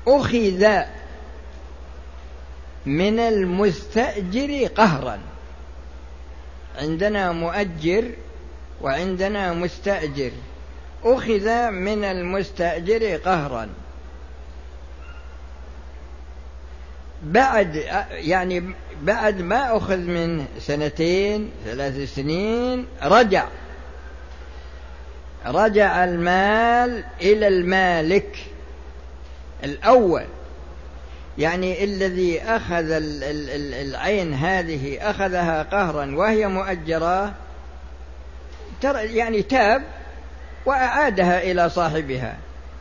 أخذ من المستأجر قهرا. عندنا مؤجر وعندنا مستأجر، أخذ من المستأجر قهرا بعد ما أخذ من 2 3 سنين رجع المال إلى المالك الأول. يعني الذي أخذ العين هذه أخذها قهرا وهي مؤجرة، يعني تاب وأعادها إلى صاحبها.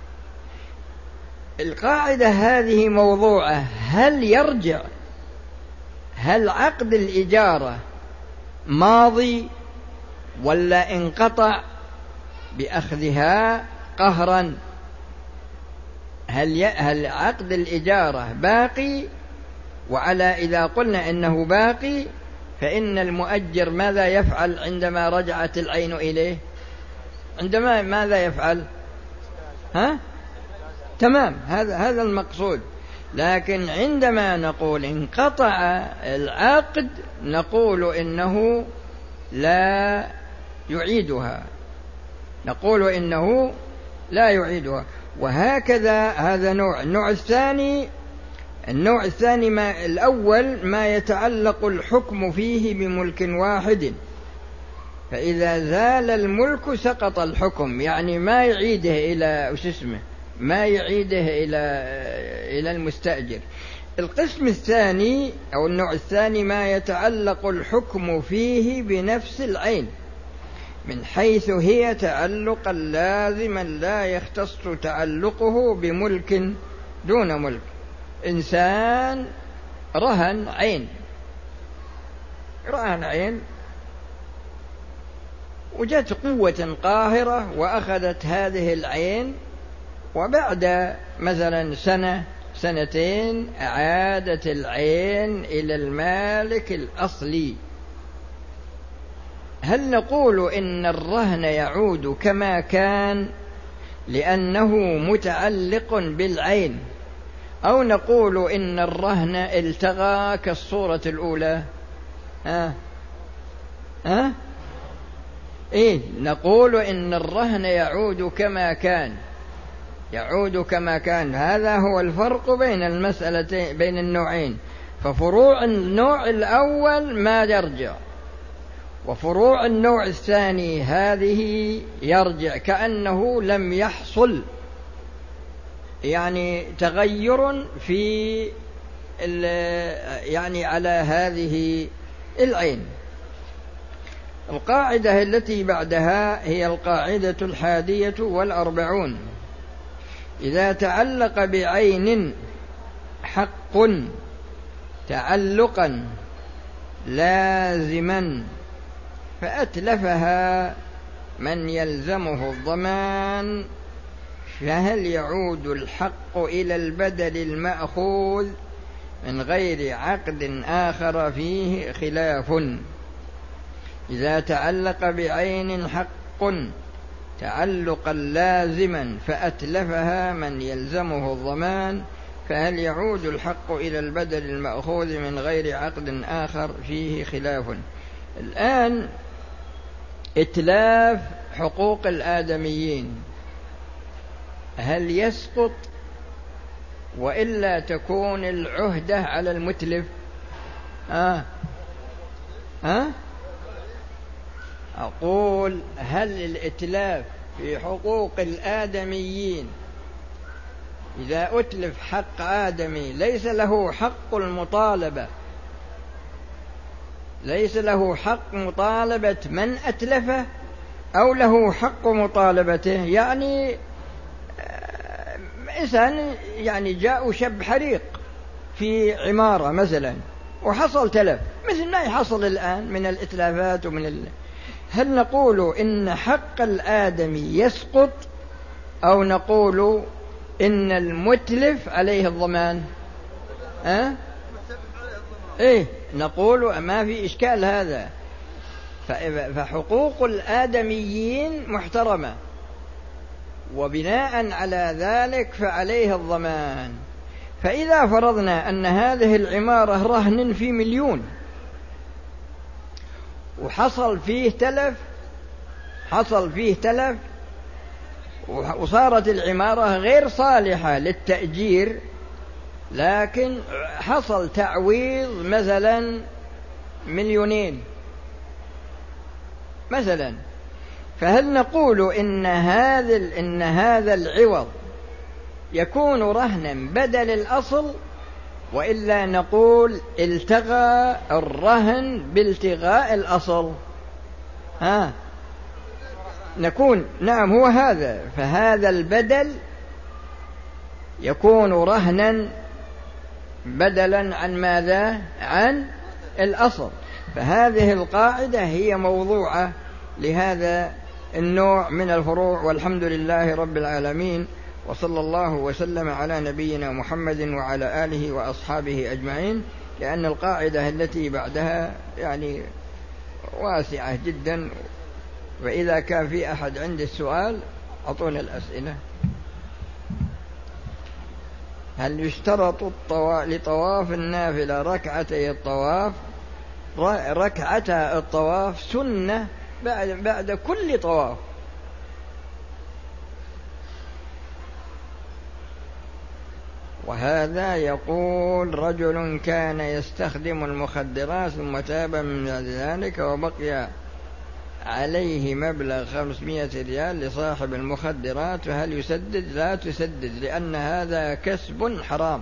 القاعدة هذه موضوعة، هل عقد الإجارة ماضي ولا انقطع بأخذها قهرا؟ هل عقد الإجارة باقي؟ وعلى إذا قلنا إنه باقي فإن المؤجر ماذا يفعل عندما رجعت العين إليه؟ عندما ماذا يفعل؟ تمام، هذا المقصود. لكن عندما نقول انقطع العقد نقول إنه لا يعيدها، وهكذا. هذا النوع الثاني الأول ما يتعلق الحكم فيه بملك واحد، فإذا زال الملك سقط الحكم، يعني ما يعيده إلى المستأجر. القسم الثاني أو النوع الثاني ما يتعلق الحكم فيه بنفس العين، من حيث هي تعلقا لازما لا يختص تعلقه بملك دون ملك. إنسان رهن عين وجت قوة قاهرة وأخذت هذه العين، وبعد مثلا 1 2 أعادت العين إلى المالك الأصلي. هل نقول إن الرهن يعود كما كان لأنه متعلق بالعين، أو نقول إن الرهن التغى كالصورة الأولى؟ نقول إن الرهن يعود كما كان. هذا هو الفرق بين المسألتين، بين النوعين. ففروع النوع الأول ما يرجع، وفروع النوع الثاني هذه يرجع، كأنه لم يحصل يعني تغير في على هذه العين. القاعدة التي بعدها هي القاعدة 41. إذا تعلق بعين حق تعلقا لازما فأتلفها من يلزمه الضمان، فهل يعود الحق إلى البدل المأخوذ من غير عقد آخر؟ فيه خلاف. إذا تعلق بعين حق تعلقا لازما فأتلفها من يلزمه الضمان، فهل يعود الحق إلى البدل المأخوذ من غير عقد آخر؟ فيه خلاف. الآن إتلاف حقوق الآدميين هل يسقط وإلا تكون العهدة على المتلف؟ أقول هل الإتلاف في حقوق الآدميين إذا أتلف حق آدمي ليس له حق المطالبة، ليس له حق مطالبة من أتلفه، أو له حق مطالبته؟ يعني إنسان جاء شب حريق في عمارة مثلا وحصل تلف مثل ما يحصل الآن من الإتلافات هل نقول إن حق الآدمي يسقط، أو نقول إن المتلف عليه الضمان؟ نقول ما في إشكال هذا. فحقوق الآدميين محترمة، وبناء على ذلك فعليه الضمان. فإذا فرضنا أن هذه العمارة رهن في 1,000,000 وحصل فيه تلف وصارت العمارة غير صالحة للتأجير، لكن حصل تعويض مثلا 2,000,000 مثلا، فهل نقول إن هذا العوض يكون رهنا بدل الأصل، وإلا نقول التغى الرهن بالتغاء الأصل؟ نكون نعم هو هذا، فهذا البدل يكون رهنا بدلا عن ماذا؟ عن الأصل. فهذه القاعدة هي موضوعة لهذا النوع من الفروع. والحمد لله رب العالمين، وصلى الله وسلم على نبينا محمد وعلى آله وأصحابه أجمعين، لأن القاعدة التي بعدها يعني واسعة جدا. وإذا كان في أحد عنده السؤال أعطونا الأسئلة. هل يشترط لطواف النافلة ركعتي الطواف؟ ركعتا الطواف سنة بعد كل طواف. وهذا يقول رجل كان يستخدم المخدرات ثم تاب من ذلك وبقي عليه مبلغ 500 ريال لصاحب المخدرات، فهل يسدد؟ لا تسدد، لأن هذا كسب حرام.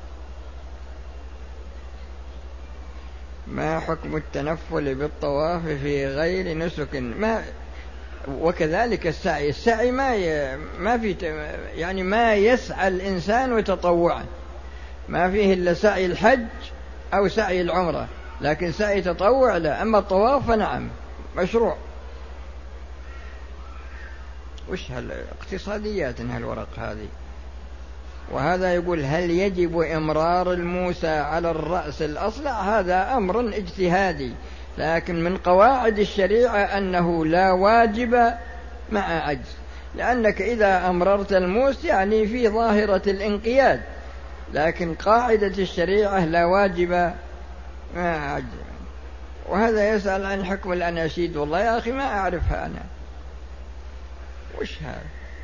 ما حكم التنفل بالطواف في غير نسك؟ وكذلك السعي ما في يعني ما يسعى الإنسان تطوعا، ما فيه إلا سعي الحج أو سعي العمرة، لكن سعي تطوع لا. أما الطواف فنعم مشروع. وش اقتصاديات هالورق هذه؟ وهذا يقول هل يجب إمرار الموسى على الرأس الأصلع؟ هذا أمر اجتهادي، لكن من قواعد الشريعة أنه لا واجب مع عجز، لأنك إذا أمررت الموس يعني في ظاهرة الانقياد، لكن قاعدة الشريعة لا واجب مع عجز. وهذا يسأل عن حكم الأناشيد. والله يا أخي ما أعرفها أنا، وش هذا؟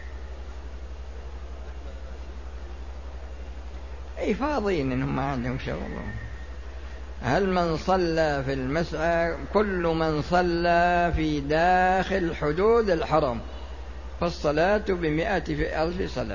أي فاضيين إنهم ما عندهم شغل. هل من صلى في المسعى؟ كل من صلى في داخل حدود الحرم فالصلاة ب100,000 صلاة.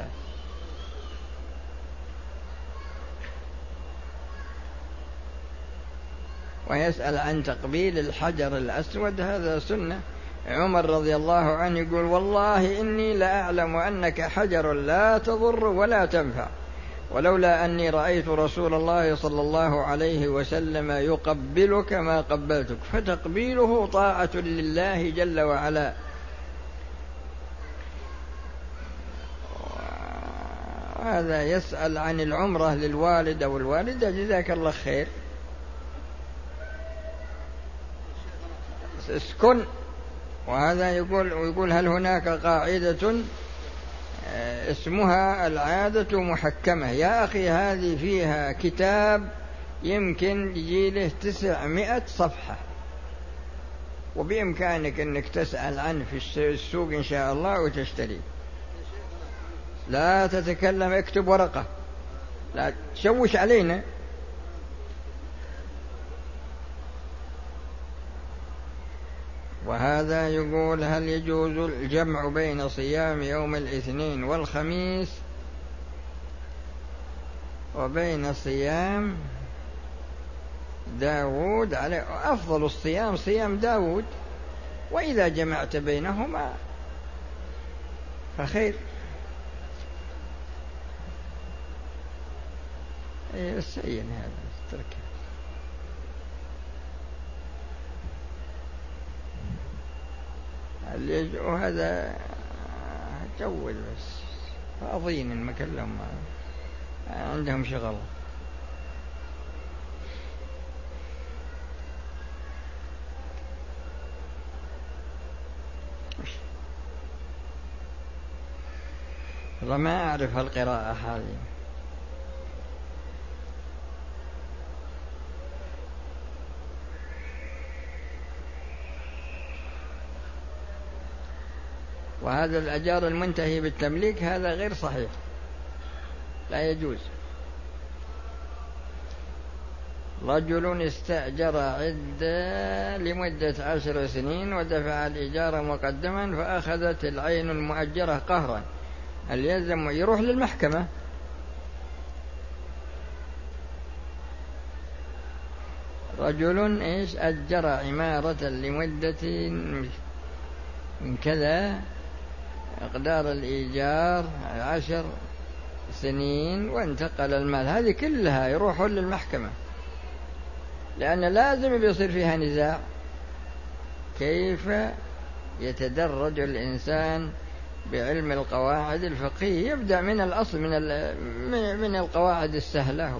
ويسأل عن تقبيل الحجر الأسود، هذا سنة. عمر رضي الله عنه يقول والله إني لأعلم أنك حجر لا تضر ولا تنفع، ولولا أني رأيت رسول الله صلى الله عليه وسلم يقبلك ما قبلتك، فتقبيله طاعة لله جل وعلا. هذا يسأل عن العمرة للوالد أو الوالدة، جزاك الله خير. اسكن. وهذا يقول هل هناك قاعدة اسمها العادة محكمة؟ يا أخي هذه فيها كتاب يمكن يجي له 900 صفحة، وبإمكانك أنك تسأل عنه في السوق إن شاء الله وتشتري. لا تتكلم، اكتب ورقة، لا تشوش علينا. وهذا يقول هل يجوز الجمع بين صيام يوم الاثنين والخميس وبين صيام داود؟ عليه أفضل الصيام صيام داود، وإذا جمعت بينهما فخير. السيء هذا تركه. وهذا جول بس فاضيين المكان لهم عندهم شغل. والله ما أعرف القراءة هذه. وهذا الأجار المنتهي بالتمليك هذا غير صحيح، لا يجوز. رجل استأجر عدة لمدة 10 سنين ودفع الإيجار مقدما فأخذت العين المؤجرة قهرا، هل يلزم يروح للمحكمة؟ رجل أجر عمارة لمدة من كذا مقدار الإيجار 10 سنين وانتقل المال، هذه كلها يروحون للمحكمة، لأن لازم يصير فيها نزاع. كيف يتدرج الإنسان بعلم القواعد الفقهية؟ يبدأ من الأصل، من القواعد السهلة.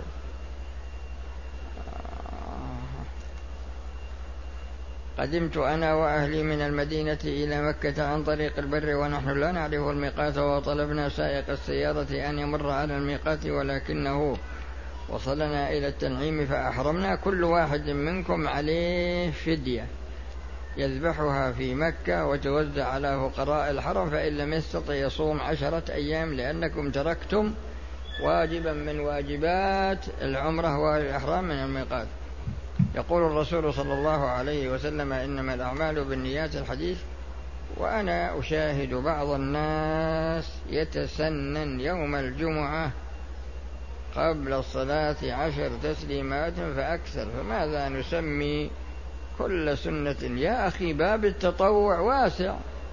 قدمت أنا وأهلي من المدينة إلى مكة عن طريق البر ونحن لا نعرف الميقات، وطلبنا سائق السيارة أن يمر على الميقات ولكنه وصلنا إلى التنعيم فأحرمنا. كل واحد منكم عليه فدية يذبحها في مكة وتوزع على فقراء الحرم، فإن لم يستطع يصوم 10 أيام لأنكم تركتم واجبا من واجبات العمرة والإحرام من الميقات. يقول الرسول صلى الله عليه وسلم: إنما الأعمال بالنيات، الحديث. وأنا أشاهد بعض الناس يتسنن يوم الجمعة قبل الصلاة 10 تسليمات فأكثر، فماذا نسمي كل سنة؟ يا أخي باب التطوع واسع،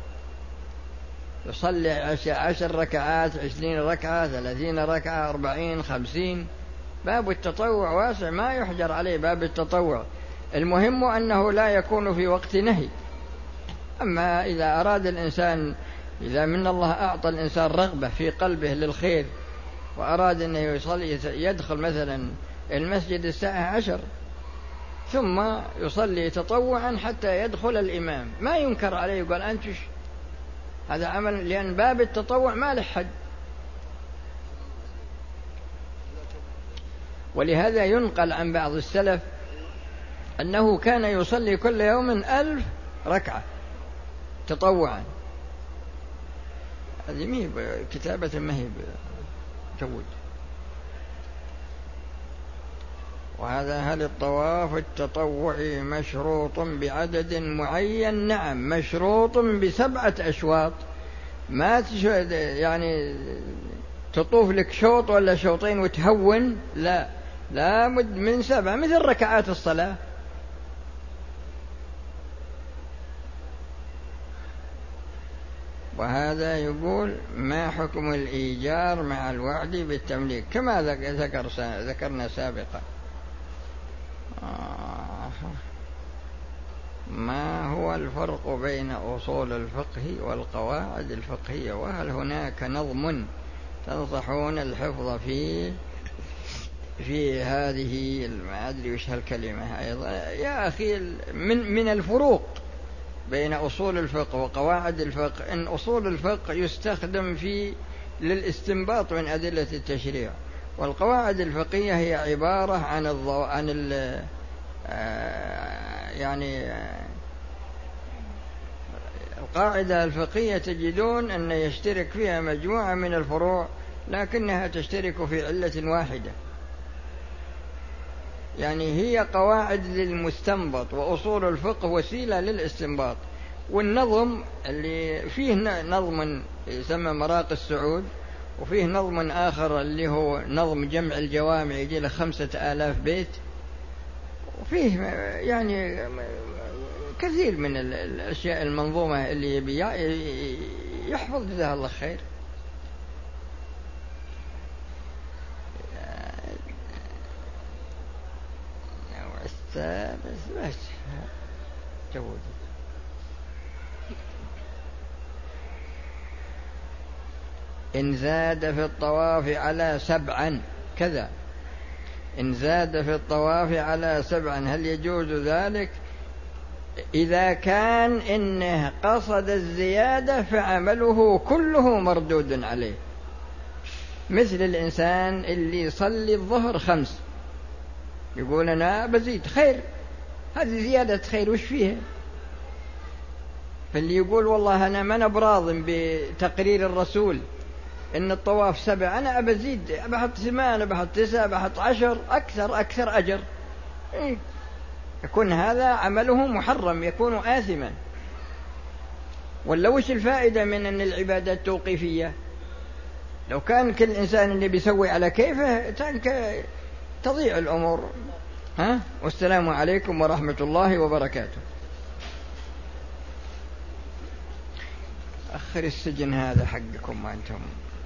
يصلي 10 ركعات، 20 ركعة، 30 ركعة، 40، 50. باب التطوع واسع ما يحجر عليه باب التطوع، المهم أنه لا يكون في وقت نهي. أما إذا أراد الإنسان، إذا من الله أعطى الإنسان رغبة في قلبه للخير وأراد أنه يصلي، يدخل مثلا المسجد الساعة 10 ثم يصلي تطوعا حتى يدخل الإمام، ما ينكر عليه، يقول أنت هذا عمل، لأن باب التطوع ما له حد. ولهذا ينقل عن بعض السلف أنه كان يصلي كل يوم 1000 ركعة تطوعا. هذه مهب كتابة، مهب جود. وهذا: هل الطواف التطوعي مشروط بعدد معين؟ نعم، مشروط ب7 أشواط، ما يعني تطوف لك شوط ولا شوطين وتهون، لا، لابد من 7 مثل ركعات الصلاة. وهذا يقول: ما حكم الإيجار مع الوعد بالتمليك كما ذكرنا سابقا؟ ما هو الفرق بين أصول الفقه والقواعد الفقهية؟ وهل هناك نظم تنصحون الحفظ في هذه، ما أدري وش هالكلمة أيضا يا أخي، من الفروق بين أصول الفقه وقواعد الفقه إن أصول الفقه يستخدم للاستنباط من أدلة التشريع، والقواعد الفقهية هي عبارة عن يعني القاعدة الفقهية تجدون أن يشترك فيها مجموعة من الفروع لكنها تشترك في علة واحدة، يعني هي قواعد للمستنبط، وأصول الفقه وسيلة للاستنباط. والنظم اللي فيه نظم يسمى مراق السعود، وفيه نظم آخر اللي هو نظم جمع الجوامع يجي له 5000 بيت، وفيه يعني كثير من الأشياء المنظومة اللي يحفظ جزاه الله خير. بس جود. إن زاد في الطواف على 7 كذا، إن زاد في الطواف على 7 هل يجوز ذلك؟ إذا كان إنه قصد الزيادة فعمله كله مردود عليه، مثل الإنسان اللي يصلي الظهر 5 يقول أنا بزيد، خير، هذه زيادة خير، وش فيها؟ فاللي يقول والله أنا ما أنا براض بتقرير الرسول إن الطواف 7، أنا أبزيد، بحط 8، بحط 9، بحط 10، أكثر أجر، إيه؟ يكون هذا عمله محرم، يكون آثما. ولا وش الفائدة من أن العبادات توقيفية؟ لو كان كل إنسان اللي بيسوي على كيفه تضيع الأمور. والسلام عليكم ورحمة الله وبركاته. أخر السجن هذا حقكم وأنتم